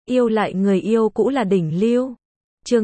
Yêu lại người yêu cũ là đỉnh lưu. Chương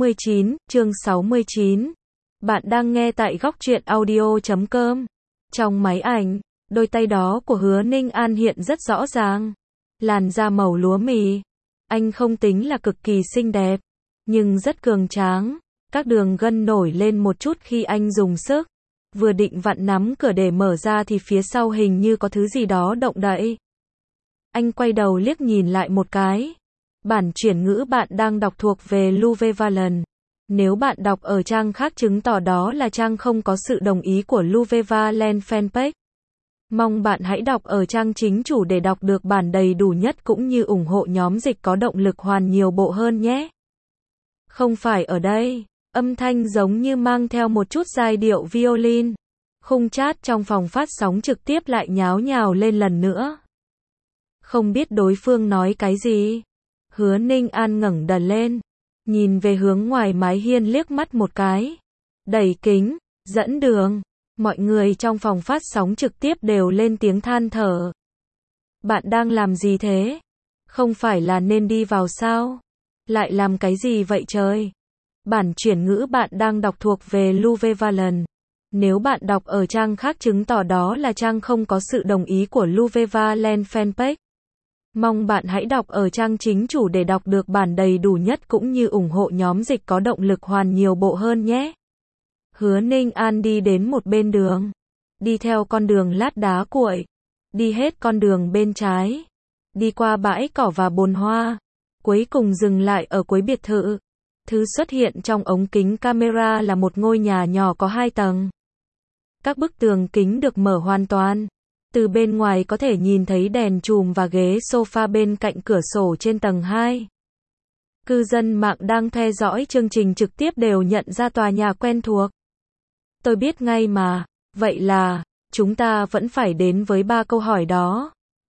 69. Bạn đang nghe tại góc truyện audio.com. Trong máy ảnh, đôi tay đó của Hứa Ninh An hiện rất rõ ràng. Làn da màu lúa mì. Anh không tính là cực kỳ xinh đẹp, nhưng rất cường tráng. Các đường gân nổi lên một chút khi anh dùng sức. Vừa định vặn nắm cửa để mở ra thì phía sau hình như có thứ gì đó động đậy. Anh quay đầu liếc nhìn lại một cái. Bản chuyển ngữ bạn đang đọc thuộc về Louve Valen. Nếu bạn đọc ở trang khác chứng tỏ đó là trang không có sự đồng ý của Louve Valen fanpage. Mong bạn hãy đọc ở trang chính chủ để đọc được bản đầy đủ nhất cũng như ủng hộ nhóm dịch có động lực hoàn nhiều bộ hơn nhé. Không phải ở đây. Âm thanh giống như mang theo một chút giai điệu violin. Khung chat trong phòng phát sóng trực tiếp lại nháo nhào lên lần nữa. Không biết đối phương nói cái gì. Hứa Ninh An ngẩng đầu lên, nhìn về hướng ngoài mái hiên liếc mắt một cái. Đẩy kính, dẫn đường. Mọi người trong phòng phát sóng trực tiếp đều lên tiếng than thở. Bạn đang làm gì thế? Không phải là nên đi vào sao? Lại làm cái gì vậy trời? Bản chuyển ngữ bạn đang đọc thuộc về Louve Valen. Nếu bạn đọc ở trang khác chứng tỏ đó là trang không có sự đồng ý của Louve Valen fanpage. Mong bạn hãy đọc ở trang chính chủ để đọc được bản đầy đủ nhất cũng như ủng hộ nhóm dịch có động lực hoàn nhiều bộ hơn nhé. Hứa Ninh An đi đến một bên đường. Đi theo con đường lát đá cuội. Đi hết con đường bên trái. Đi qua bãi cỏ và bồn hoa. Cuối cùng dừng lại ở cuối biệt thự. Thứ xuất hiện trong ống kính camera là một ngôi nhà nhỏ có 2 tầng. Các bức tường kính được mở hoàn toàn. Từ bên ngoài có thể nhìn thấy đèn chùm và ghế sofa bên cạnh cửa sổ trên tầng 2. Cư dân mạng đang theo dõi chương trình trực tiếp đều nhận ra tòa nhà quen thuộc. Tôi biết ngay mà, vậy là, chúng ta vẫn phải đến với 3 câu hỏi đó.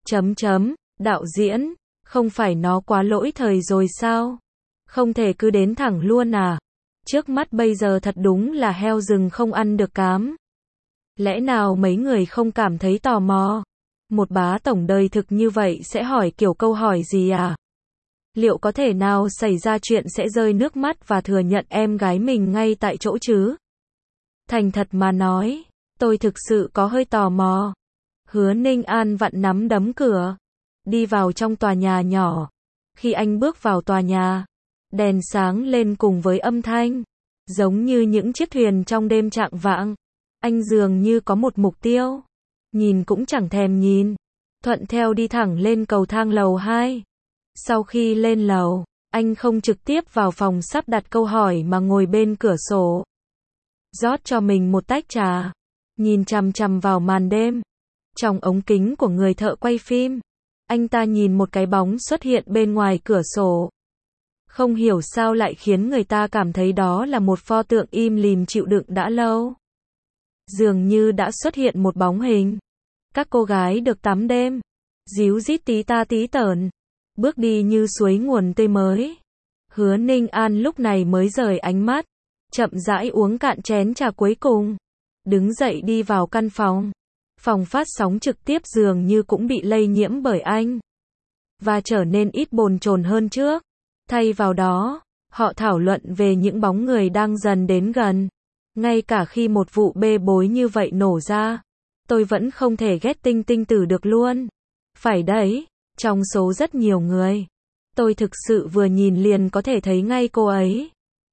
Đạo diễn, không phải nó quá lỗi thời rồi sao? Không thể cứ đến thẳng luôn à? Trước mắt bây giờ thật đúng là heo rừng không ăn được cám. Lẽ nào mấy người không cảm thấy tò mò? Một bá tổng đời thực như vậy sẽ hỏi kiểu câu hỏi gì à? Liệu có thể nào xảy ra chuyện sẽ rơi nước mắt và thừa nhận em gái mình ngay tại chỗ chứ? Thành thật mà nói, tôi thực sự có hơi tò mò. Hứa Ninh An vặn nắm đấm cửa. Đi vào trong tòa nhà nhỏ. Khi anh bước vào tòa nhà, đèn sáng lên cùng với âm thanh. Giống như những chiếc thuyền trong đêm chạng vạng. Anh dường như có một mục tiêu. Nhìn cũng chẳng thèm nhìn. Thuận theo đi thẳng lên cầu thang lầu 2. Sau khi lên lầu, anh không trực tiếp vào phòng sắp đặt câu hỏi mà ngồi bên cửa sổ. Rót cho mình một tách trà. Nhìn chằm chằm vào màn đêm. Trong ống kính của người thợ quay phim, anh ta nhìn một cái bóng xuất hiện bên ngoài cửa sổ. Không hiểu sao lại khiến người ta cảm thấy đó là một pho tượng im lìm chịu đựng đã lâu. Dường như đã xuất hiện một bóng hình. Các cô gái được tắm đêm, díu dít tí ta tí tởn, bước đi như suối nguồn tươi mới. Hứa Ninh An lúc này mới rời ánh mắt, chậm rãi uống cạn chén trà cuối cùng, đứng dậy đi vào căn phòng. Phòng phát sóng trực tiếp dường như cũng bị lây nhiễm bởi anh, và trở nên ít bồn chồn hơn trước. Thay vào đó, họ thảo luận về những bóng người đang dần đến gần. Ngay cả khi một vụ bê bối như vậy nổ ra, tôi vẫn không thể ghét Tinh Tinh Tử được luôn. Phải đấy, trong số rất nhiều người, tôi thực sự vừa nhìn liền có thể thấy ngay cô ấy.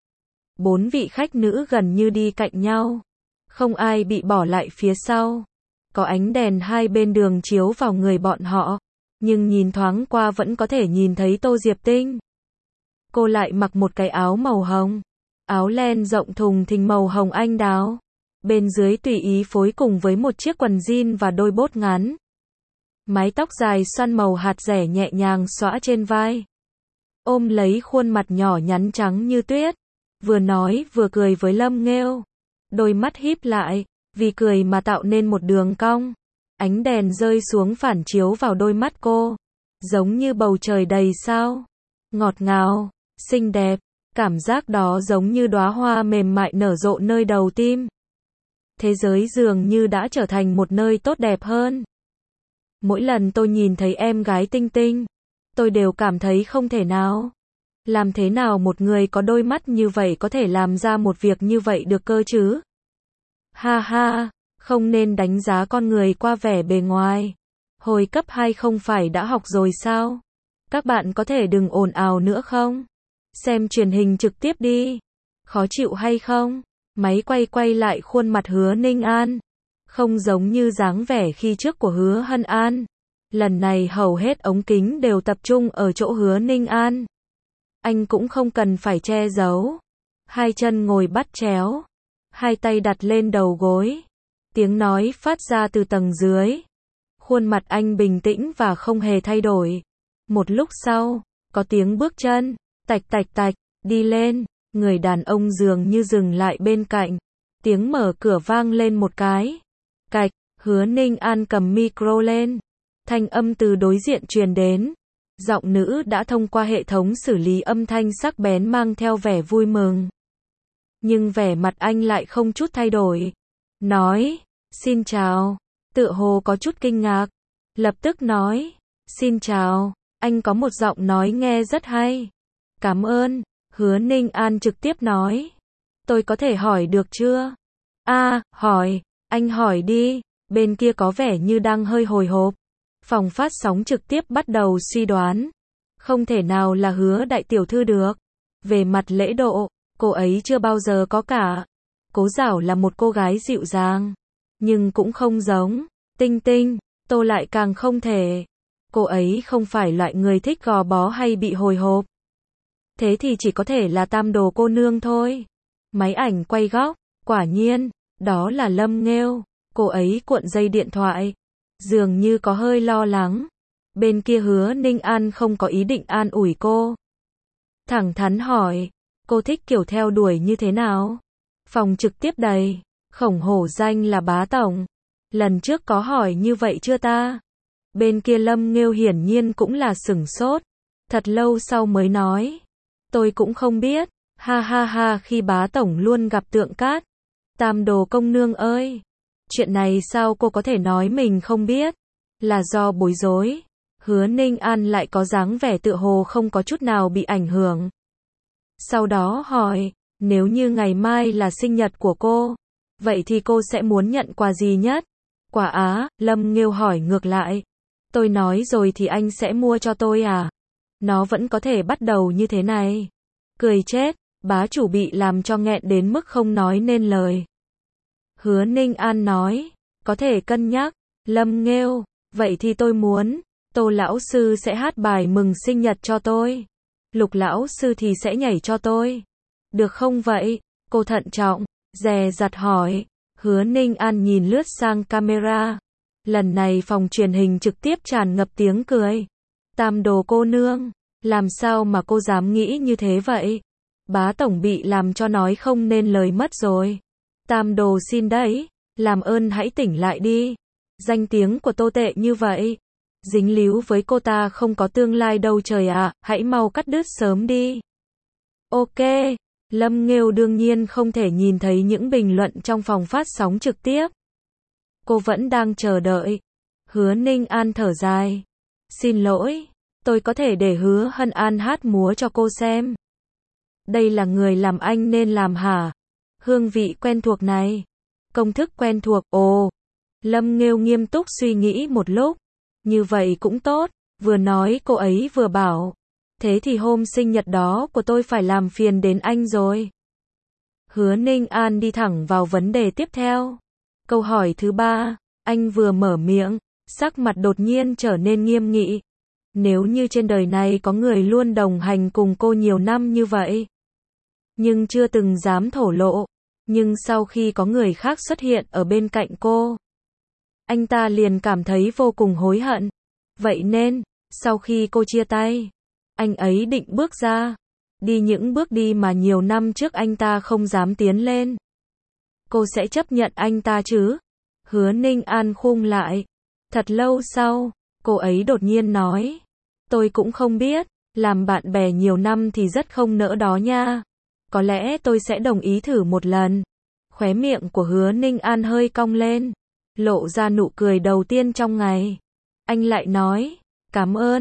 4 vị khách nữ gần như đi cạnh nhau. Không ai bị bỏ lại phía sau. Có ánh đèn hai bên đường chiếu vào người bọn họ. Nhưng nhìn thoáng qua vẫn có thể nhìn thấy Tô Diệp Tinh. Cô lại mặc một cái áo màu hồng. Áo len rộng thùng thình màu hồng anh đào. Bên dưới tùy ý phối cùng với một chiếc quần jean và đôi bốt ngắn. Mái tóc dài xoăn màu hạt rẻ nhẹ nhàng xõa trên vai. Ôm lấy khuôn mặt nhỏ nhắn trắng như tuyết. Vừa nói vừa cười với Lâm Nghêu. Đôi mắt híp lại, vì cười mà tạo nên một đường cong. Ánh đèn rơi xuống phản chiếu vào đôi mắt cô. Giống như bầu trời đầy sao. Ngọt ngào, xinh đẹp. Cảm giác đó giống như đóa hoa mềm mại nở rộ nơi đầu tim. Thế giới dường như đã trở thành một nơi tốt đẹp hơn. Mỗi lần tôi nhìn thấy em gái Tinh Tinh, tôi đều cảm thấy không thể nào. Làm thế nào một người có đôi mắt như vậy có thể làm ra một việc như vậy được cơ chứ? Ha ha, không nên đánh giá con người qua vẻ bề ngoài. Hồi cấp 2 không phải đã học rồi sao? Các bạn có thể đừng ồn ào nữa không? Xem truyền hình trực tiếp đi. Khó chịu hay không? Máy quay lại khuôn mặt Hứa Ninh An. Không giống như dáng vẻ khi trước của Hứa Hân An. Lần này hầu hết ống kính đều tập trung ở chỗ Hứa Ninh An. Anh cũng không cần phải che giấu. Hai chân ngồi bắt chéo. Hai tay đặt lên đầu gối. Tiếng nói phát ra từ tầng dưới. Khuôn mặt anh bình tĩnh và không hề thay đổi. Một lúc sau, có tiếng bước chân, tạch tạch tạch, đi lên. Người đàn ông dường như dừng lại bên cạnh. Tiếng mở cửa vang lên một cái. Cạch, Hứa Ninh An cầm micro lên. Thanh âm từ đối diện truyền đến. Giọng nữ đã thông qua hệ thống xử lý âm thanh sắc bén mang theo vẻ vui mừng. Nhưng vẻ mặt anh lại không chút thay đổi. Nói, xin chào. Tựa hồ có chút kinh ngạc. Lập tức nói, xin chào. Anh có một giọng nói nghe rất hay. Cảm ơn. Hứa Ninh An trực tiếp nói. Tôi có thể hỏi được chưa? Hỏi. Anh hỏi đi. Bên kia có vẻ như đang hơi hồi hộp. Phòng phát sóng trực tiếp bắt đầu suy đoán. Không thể nào là Hứa đại tiểu thư được. Về mặt lễ độ, cô ấy chưa bao giờ có cả. Cố Giảo là một cô gái dịu dàng. Nhưng cũng không giống. Tinh Tinh, Tô lại càng không thể. Cô ấy không phải loại người thích gò bó hay bị hồi hộp. Thế thì chỉ có thể là Tam Đồ cô nương thôi. Máy ảnh quay góc, quả nhiên, đó là Lâm Nghêu. Cô ấy cuộn dây điện thoại. Dường như có hơi lo lắng. Bên kia Hứa Ninh An không có ý định an ủi cô. Thẳng thắn hỏi, cô thích kiểu theo đuổi như thế nào? Phòng trực tiếp đầy, khổng hổ danh là Bá Tổng. Lần trước có hỏi như vậy chưa ta? Bên kia Lâm Nghêu hiển nhiên cũng là sửng sốt. Thật lâu sau mới nói. Tôi cũng không biết. Ha ha ha, khi Bá Tổng luôn gặp Tượng Cát. Tam Đồ công nương ơi. Chuyện này sao cô có thể nói mình không biết? Là do bối rối. Hứa Ninh An lại có dáng vẻ tựa hồ không có chút nào bị ảnh hưởng. Sau đó hỏi, nếu như ngày mai là sinh nhật của cô, vậy thì cô sẽ muốn nhận quà gì nhất? Quà á? Lâm Nghêu hỏi ngược lại. Tôi nói rồi thì anh sẽ mua cho tôi à? Nó vẫn có thể bắt đầu như thế này. Cười chết, bá chủ bị làm cho nghẹn đến mức không nói nên lời. Hứa Ninh An nói, có thể cân nhắc. Lâm Nghêu, vậy thì tôi muốn, Tô lão sư sẽ hát bài mừng sinh nhật cho tôi. Lục lão sư thì sẽ nhảy cho tôi. Được không vậy? Cô thận trọng, dè dặt hỏi. Hứa Ninh An nhìn lướt sang camera. Lần này phòng truyền hình trực tiếp tràn ngập tiếng cười. Tam Đồ cô nương, làm sao mà cô dám nghĩ như thế vậy? Bá Tổng bị làm cho nói không nên lời mất rồi. Tam Đồ xin đấy, làm ơn hãy tỉnh lại đi. Danh tiếng của Tô tệ như vậy. Dính líu với cô ta không có tương lai đâu trời ạ, hãy mau cắt đứt sớm đi. Ok, Lâm Nghêu đương nhiên không thể nhìn thấy những bình luận trong phòng phát sóng trực tiếp. Cô vẫn đang chờ đợi. Hứa Ninh An thở dài. Xin lỗi, tôi có thể để Hứa Hân An hát múa cho cô xem. Đây là người làm anh nên làm hả? Hương vị quen thuộc này. Công thức quen thuộc, ồ. Lâm Nghêu nghiêm túc suy nghĩ một lúc. Như vậy cũng tốt, vừa nói cô ấy vừa bảo. Thế thì hôm sinh nhật đó của tôi phải làm phiền đến anh rồi. Hứa Ninh An đi thẳng vào vấn đề tiếp theo. Câu hỏi thứ 3, anh vừa mở miệng, sắc mặt đột nhiên trở nên nghiêm nghị. Nếu như trên đời này có người luôn đồng hành cùng cô nhiều năm như vậy, nhưng chưa từng dám thổ lộ, nhưng sau khi có người khác xuất hiện ở bên cạnh cô, anh ta liền cảm thấy vô cùng hối hận. Vậy nên, sau khi cô chia tay, anh ấy định bước ra, đi những bước đi mà nhiều năm trước anh ta không dám tiến lên. Cô sẽ chấp nhận anh ta chứ? Hứa Ninh An khum lại. Thật lâu sau, cô ấy đột nhiên nói. Tôi cũng không biết, làm bạn bè nhiều năm thì rất không nỡ đó nha. Có lẽ tôi sẽ đồng ý thử một lần. Khóe miệng của Hứa Ninh An hơi cong lên, lộ ra nụ cười đầu tiên trong ngày. Anh lại nói, cảm ơn,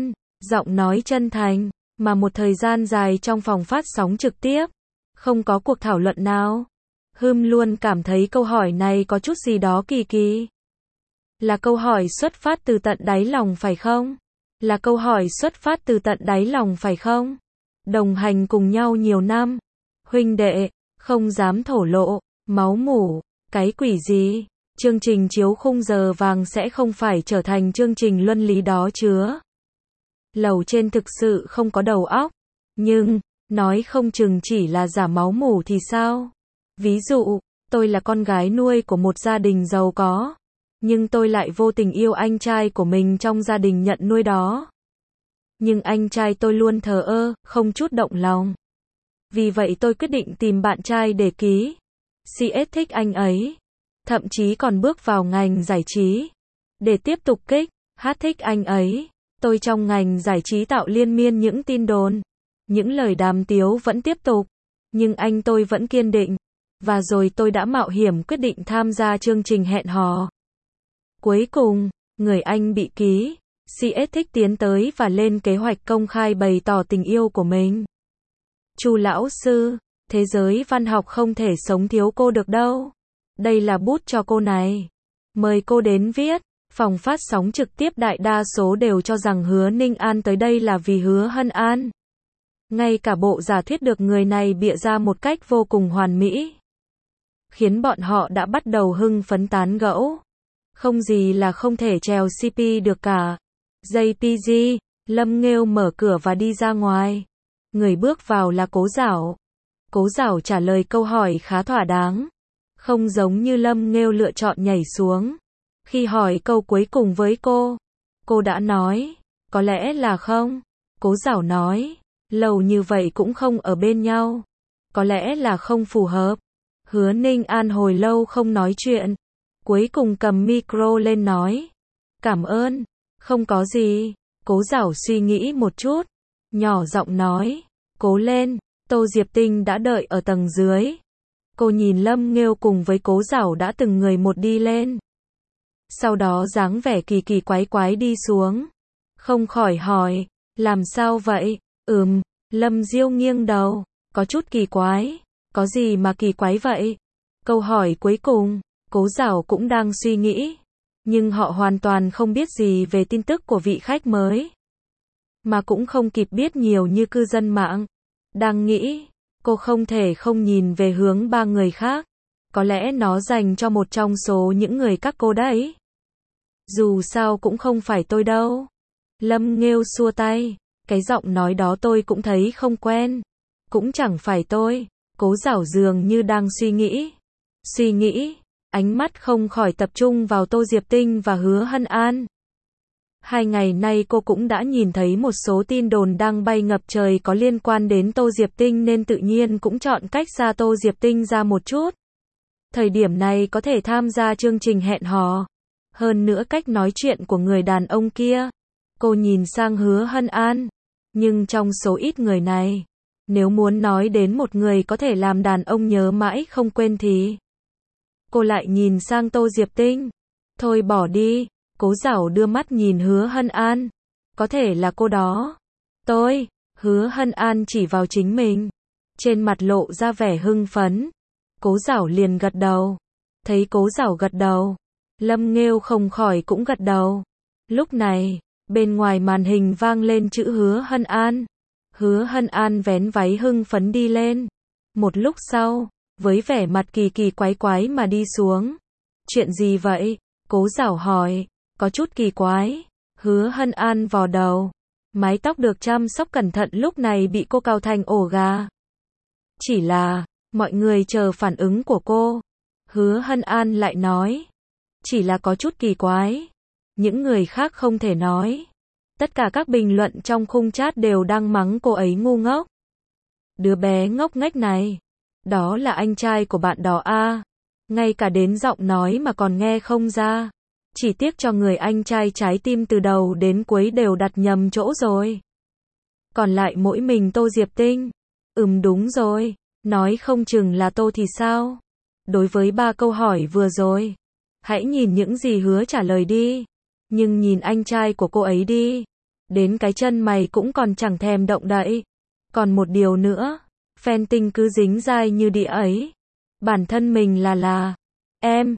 Giọng nói chân thành, mà một thời gian dài trong phòng phát sóng trực tiếp, không có cuộc thảo luận nào. Luôn cảm thấy câu hỏi này có chút gì đó kỳ kỳ. Là câu hỏi xuất phát từ tận đáy lòng phải không? Là câu hỏi xuất phát từ tận đáy lòng phải không? Đồng hành cùng nhau nhiều năm. Huynh đệ, không dám thổ lộ, máu mủ, cái quỷ gì? Chương trình chiếu khung giờ vàng sẽ không phải trở thành chương trình luân lý đó chứa. Lầu trên thực sự không có đầu óc. Nhưng, nói không chừng chỉ là giả máu mủ thì sao? Ví dụ, tôi là con gái nuôi của một gia đình giàu có. Nhưng tôi lại vô tình yêu anh trai của mình trong gia đình nhận nuôi đó. Nhưng anh trai tôi luôn thờ ơ, không chút động lòng. Vì vậy tôi quyết định tìm bạn trai để ký. CS thích anh ấy. Thậm chí còn bước vào ngành giải trí. Để tiếp tục kích, thích anh ấy. Tôi trong ngành giải trí tạo liên miên những tin đồn. Những lời đàm tiếu vẫn tiếp tục. Nhưng anh tôi vẫn kiên định. Và rồi tôi đã mạo hiểm quyết định tham gia chương trình hẹn hò. Cuối cùng, người anh bị ký. CS thích tiến tới và lên kế hoạch công khai bày tỏ tình yêu của mình. Chu lão sư, thế giới văn học không thể sống thiếu cô được đâu. Đây là bút cho cô này. Mời cô đến viết. Phòng phát sóng trực tiếp đại đa số đều cho rằng Hứa Ninh An tới đây là vì Hứa Hân An. Ngay cả bộ giả thuyết được người này bịa ra một cách vô cùng hoàn mỹ. Khiến bọn họ đã bắt đầu hưng phấn tán gẫu. Không gì là không thể trèo CP được cả. JPG, Lâm Nghêu mở cửa và đi ra ngoài. Người bước vào là Cố Giảo. Cố Giảo trả lời câu hỏi khá thỏa đáng. Không giống như Lâm Nghêu lựa chọn nhảy xuống. Khi hỏi câu cuối cùng với cô đã nói, có lẽ là không. Cố Giảo nói, lâu như vậy cũng không ở bên nhau. Có lẽ là không phù hợp. Hứa Ninh An hồi lâu không nói chuyện. Cuối cùng cầm micro lên nói. Cảm ơn. Không có gì. Cố Giảo suy nghĩ một chút. Nhỏ giọng nói. Cố lên. Tô Diệp Tinh đã đợi ở tầng dưới. Cô nhìn Lâm Nghêu cùng với Cố Giảo đã từng người một đi lên. Sau đó dáng vẻ kỳ kỳ quái quái đi xuống. Không khỏi hỏi. Làm sao vậy? Lâm Diêu nghiêng đầu. Có chút kỳ quái. Có gì mà kỳ quái vậy? Câu hỏi cuối cùng. Cố Giảo cũng đang suy nghĩ. Nhưng họ hoàn toàn không biết gì về tin tức của vị khách mới. Mà cũng không kịp biết nhiều như cư dân mạng. Đang nghĩ, cô không thể không nhìn về hướng ba người khác. Có lẽ nó dành cho một trong số những người các cô đấy. Dù sao cũng không phải tôi đâu. Lâm Nghêu xua tay. Cái giọng nói đó tôi cũng thấy không quen. Cũng chẳng phải tôi. Cố Giảo dường như đang suy nghĩ. Ánh mắt không khỏi tập trung vào Tô Diệp Tinh và Hứa Hân An. 2 ngày nay cô cũng đã nhìn thấy một số tin đồn đang bay ngập trời có liên quan đến Tô Diệp Tinh nên tự nhiên cũng chọn cách xa Tô Diệp Tinh ra một chút. Thời điểm này có thể tham gia chương trình hẹn hò. Hơn nữa cách nói chuyện của người đàn ông kia. Cô nhìn sang Hứa Hân An. Nhưng trong số ít người này, nếu muốn nói đến một người có thể làm đàn ông nhớ mãi không quên thì cô lại nhìn sang Tô Diệp Tinh. Thôi bỏ đi. Cố Giảo đưa mắt nhìn Hứa Hân An. Có thể là cô đó. Tôi. Hứa Hân An chỉ vào chính mình. Trên mặt lộ ra vẻ hưng phấn. Cố Giảo liền gật đầu. Thấy Cố Giảo gật đầu. Lâm Nghêu không khỏi cũng gật đầu. Lúc này, bên ngoài màn hình vang lên chữ Hứa Hân An. Hứa Hân An vén váy hưng phấn đi lên. Một lúc sau, với vẻ mặt kỳ kỳ quái quái mà đi xuống. Chuyện gì vậy? Cố Giảo hỏi. Có chút kỳ quái. Hứa Hân An vò đầu. Mái tóc được chăm sóc cẩn thận lúc này bị cô cào thành ổ gà. Chỉ là, mọi người chờ phản ứng của cô. Hứa Hân An lại nói. Chỉ là có chút kỳ quái. Những người khác không thể nói. Tất cả các bình luận trong khung chat đều đang mắng cô ấy ngu ngốc. Đứa bé ngốc nghếch này. Đó là anh trai của bạn đó à. Ngay cả đến giọng nói mà còn nghe không ra. Chỉ tiếc cho người anh trai trái tim từ đầu đến cuối đều đặt nhầm chỗ rồi. Còn lại mỗi mình Tô Diệp Tinh. Đúng rồi. Nói không chừng là Tô thì sao? Đối với 3 câu hỏi vừa rồi. Hãy nhìn những gì Hứa trả lời đi. Nhưng nhìn anh trai của cô ấy đi. đến cái chân mày cũng còn chẳng thèm động đậy. Còn một điều nữa, fan tinh cứ dính dai như đĩa ấy. Bản thân mình là em,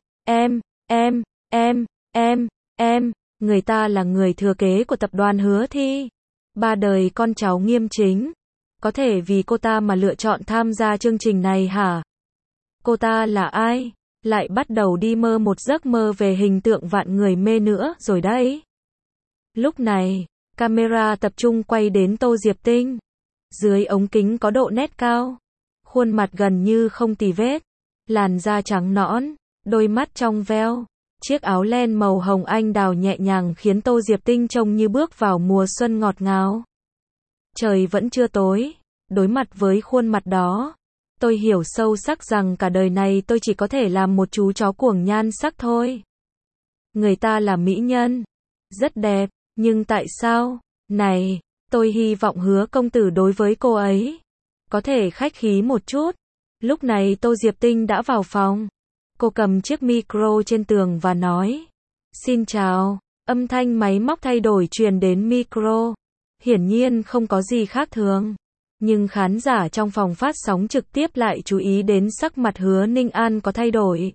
người ta là người thừa kế của tập đoàn Hứa Thi. 3 đời con cháu nghiêm chính. Có thể vì cô ta mà lựa chọn tham gia chương trình này hả? Cô ta là ai? Lại bắt đầu đi mơ một giấc mơ về hình tượng vạn người mê nữa rồi đấy. Lúc này, camera tập trung quay đến Tô Diệp Tinh. Dưới ống kính có độ nét cao. Khuôn mặt gần như không tì vết. Làn da trắng nõn, đôi mắt trong veo. Chiếc áo len màu hồng anh đào nhẹ nhàng khiến Tô Diệp Tinh trông như bước vào mùa xuân ngọt ngào. Trời vẫn chưa tối. Đối mặt với khuôn mặt đó, tôi hiểu sâu sắc rằng cả đời này tôi chỉ có thể làm một chú chó cuồng nhan sắc thôi. Người ta là mỹ nhân, rất đẹp, nhưng tại sao? Này, tôi hy vọng Hứa công tử đối với cô ấy có thể khách khí một chút. Lúc này Tô Diệp Tinh đã vào phòng. Cô cầm chiếc micro trên tường và nói: "Xin chào." Âm thanh máy móc thay đổi truyền đến micro. Hiển nhiên không có gì khác thường. Nhưng khán giả trong phòng phát sóng trực tiếp lại chú ý đến sắc mặt Hứa Ninh An có thay đổi.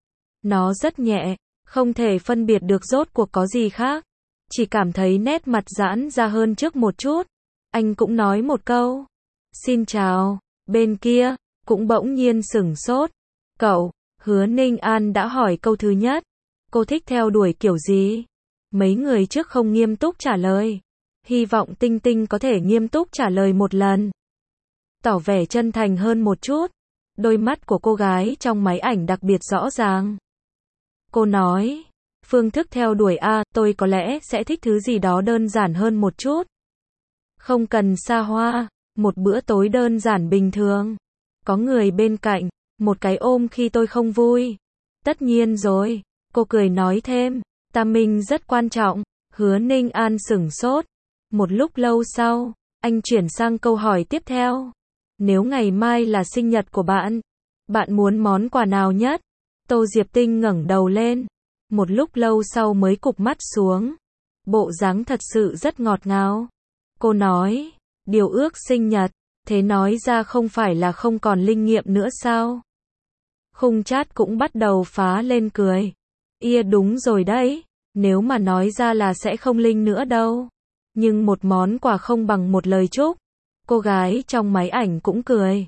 Nó rất nhẹ, không thể phân biệt được rốt cuộc có gì khác. Chỉ cảm thấy nét mặt giãn ra hơn trước một chút. Anh cũng nói một câu: "Xin chào." Bên kia, cũng bỗng nhiên sửng sốt. "Cậu?" Hứa Ninh An đã hỏi câu thứ nhất. Cô thích theo đuổi kiểu gì? Mấy người trước không nghiêm túc trả lời. Hy vọng Tinh Tinh có thể nghiêm túc trả lời một lần. Tỏ vẻ chân thành hơn một chút. Đôi mắt của cô gái trong máy ảnh đặc biệt rõ ràng. Cô nói: "Phương thức theo đuổi tôi có lẽ sẽ thích thứ gì đó đơn giản hơn một chút. Không cần xa hoa, một bữa tối đơn giản bình thường. Có người bên cạnh, một cái ôm khi tôi không vui." "Tất nhiên rồi." Cô cười nói thêm. "Timing rất quan trọng." Hứa Ninh An sửng sốt. Một lúc lâu sau, anh chuyển sang câu hỏi tiếp theo. "Nếu ngày mai là sinh nhật của bạn, bạn muốn món quà nào nhất?" Tô Diệp Tinh ngẩng đầu lên. Một lúc lâu sau mới cụp mắt xuống. Bộ dáng thật sự rất ngọt ngào. Cô nói: "Điều ước sinh nhật." Thế nói ra không phải là không còn linh nghiệm nữa sao? Khung chat cũng bắt đầu phá lên cười. Đúng rồi đấy. Nếu mà nói ra là sẽ không linh nữa đâu. Nhưng một món quà không bằng một lời chúc. Cô gái trong máy ảnh cũng cười.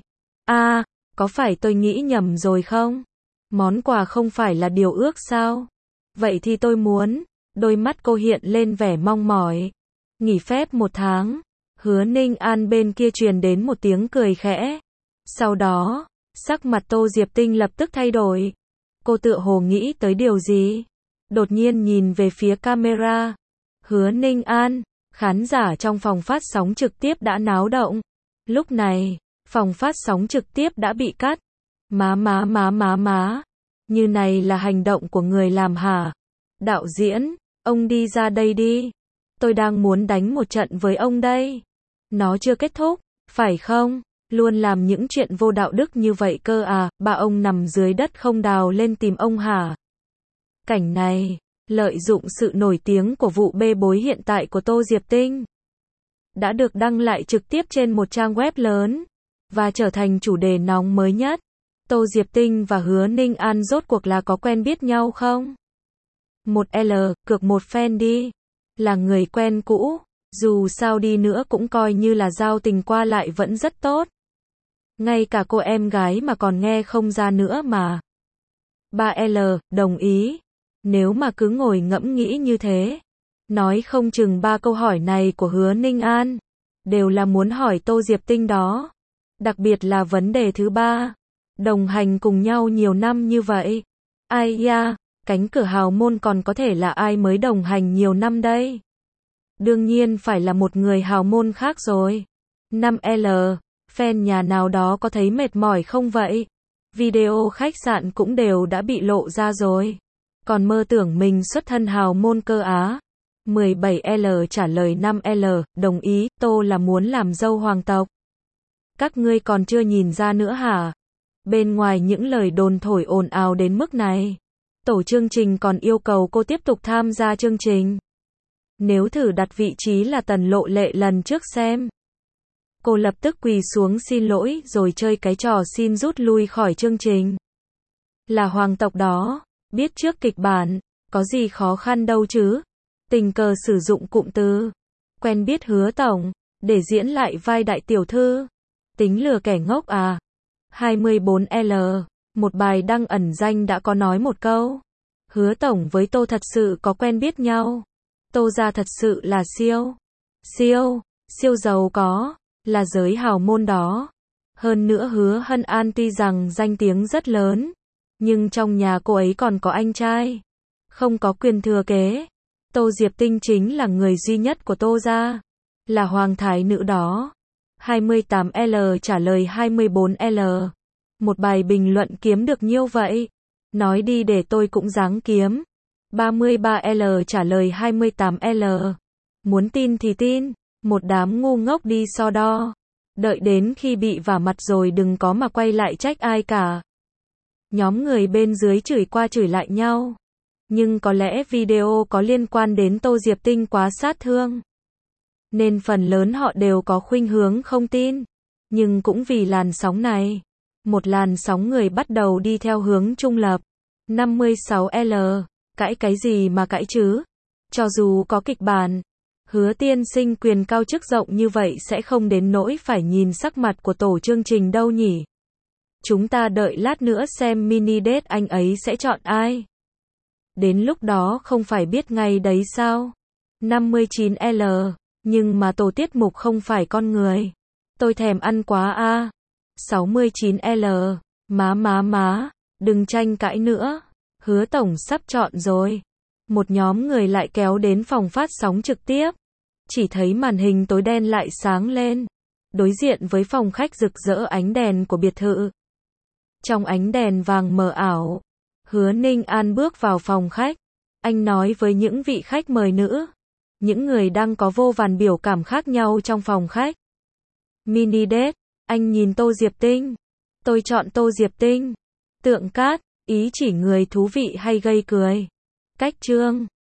Có phải tôi nghĩ nhầm rồi không? Món quà không phải là điều ước sao? Vậy thì tôi muốn. Đôi mắt cô hiện lên vẻ mong mỏi. Nghỉ phép 1 tháng. Hứa Ninh An bên kia truyền đến một tiếng cười khẽ. Sau đó, sắc mặt Tô Diệp Tinh lập tức thay đổi. Cô tựa hồ nghĩ tới điều gì. Đột nhiên nhìn về phía camera. Hứa Ninh An. Khán giả trong phòng phát sóng trực tiếp đã náo động. Lúc này, phòng phát sóng trực tiếp đã bị cắt. Má. Như này là hành động của người làm hả? Đạo diễn, ông đi ra đây đi. Tôi đang muốn đánh một trận với ông đây. Nó chưa kết thúc, phải không? Luôn làm những chuyện vô đạo đức như vậy cơ à? Ba ông nằm dưới đất không đào lên tìm ông hả? Cảnh này, lợi dụng sự nổi tiếng của vụ bê bối hiện tại của Tô Diệp Tinh, đã được đăng lại trực tiếp trên một trang web lớn, và trở thành chủ đề nóng mới nhất. Tô Diệp Tinh và Hứa Ninh An rốt cuộc là có quen biết nhau không? Cược một fan đi. Là người quen cũ, dù sao đi nữa cũng coi như là giao tình qua lại vẫn rất tốt. Ngay cả cô em gái mà còn nghe không ra nữa mà. 3L, đồng ý. Nếu mà cứ ngồi ngẫm nghĩ như thế, nói không chừng 3 câu hỏi này của Hứa Ninh An đều là muốn hỏi Tô Diệp Tinh đó. Đặc biệt là vấn đề thứ 3. Đồng hành cùng nhau nhiều năm như vậy. Ai da, cánh cửa hào môn còn có thể là ai mới đồng hành nhiều năm đây? Đương nhiên phải là một người hào môn khác rồi. 5L, fan nhà nào đó có thấy mệt mỏi không vậy? Video khách sạn cũng đều đã bị lộ ra rồi. Còn mơ tưởng mình xuất thân hào môn cơ á. 17L trả lời 5L, đồng ý, Tô là muốn làm dâu hoàng tộc. Các ngươi còn chưa nhìn ra nữa hả? Bên ngoài những lời đồn thổi ồn ào đến mức này, tổ chương trình còn yêu cầu cô tiếp tục tham gia chương trình. Nếu thử đặt vị trí là Tần Lộ Lệ lần trước xem. Cô lập tức quỳ xuống xin lỗi rồi chơi cái trò xin rút lui khỏi chương trình. Là hoàng tộc đó, biết trước kịch bản, có gì khó khăn đâu chứ. Tình cờ sử dụng cụm từ quen biết Hứa tổng để diễn lại vai đại tiểu thư. Tính lừa kẻ ngốc à. 24L, một bài đăng ẩn danh đã có nói một câu. Hứa tổng với Tô thật sự có quen biết nhau. Tô gia thật sự là siêu giàu có, là giới hào môn đó. Hơn nữa Hứa Hân An tuy rằng danh tiếng rất lớn, nhưng trong nhà cô ấy còn có anh trai, không có quyền thừa kế. Tô Diệp Tinh chính là người duy nhất của Tô gia, là hoàng thái nữ đó. 28L trả lời 24L. Một bài bình luận kiếm được nhiêu vậy? Nói đi để tôi cũng ráng kiếm. 33L trả lời 28L. Muốn tin thì tin, một đám ngu ngốc đi so đo. Đợi đến khi bị vả mặt rồi đừng có mà quay lại trách ai cả. Nhóm người bên dưới chửi qua chửi lại nhau. Nhưng có lẽ video có liên quan đến Tô Diệp Tinh quá sát thương, nên phần lớn họ đều có khuynh hướng không tin. Nhưng cũng vì làn sóng này, một làn sóng người bắt đầu đi theo hướng trung lập. 56L, cãi cái gì mà cãi chứ? Cho dù có kịch bản, Hứa tiên sinh quyền cao chức rộng như vậy sẽ không đến nỗi phải nhìn sắc mặt của tổ chương trình đâu nhỉ? Chúng ta đợi lát nữa xem mini date anh ấy sẽ chọn ai. Đến lúc đó không phải biết ngay đấy sao? 59L, nhưng mà tổ tiết mục không phải con người. Tôi thèm ăn quá a. 69L, má, đừng tranh cãi nữa. Hứa tổng sắp chọn rồi. Một nhóm người lại kéo đến phòng phát sóng trực tiếp. Chỉ thấy màn hình tối đen lại sáng lên, đối diện với phòng khách rực rỡ ánh đèn của biệt thự. Trong ánh đèn vàng mờ ảo, Hứa Ninh An bước vào phòng khách. Anh nói với những vị khách mời nữ, những người đang có vô vàn biểu cảm khác nhau trong phòng khách. Mini date, anh nhìn Tô Diệp Tinh. Tôi chọn Tô Diệp Tinh. Tượng cát, ý chỉ người thú vị hay gây cười. Cách chương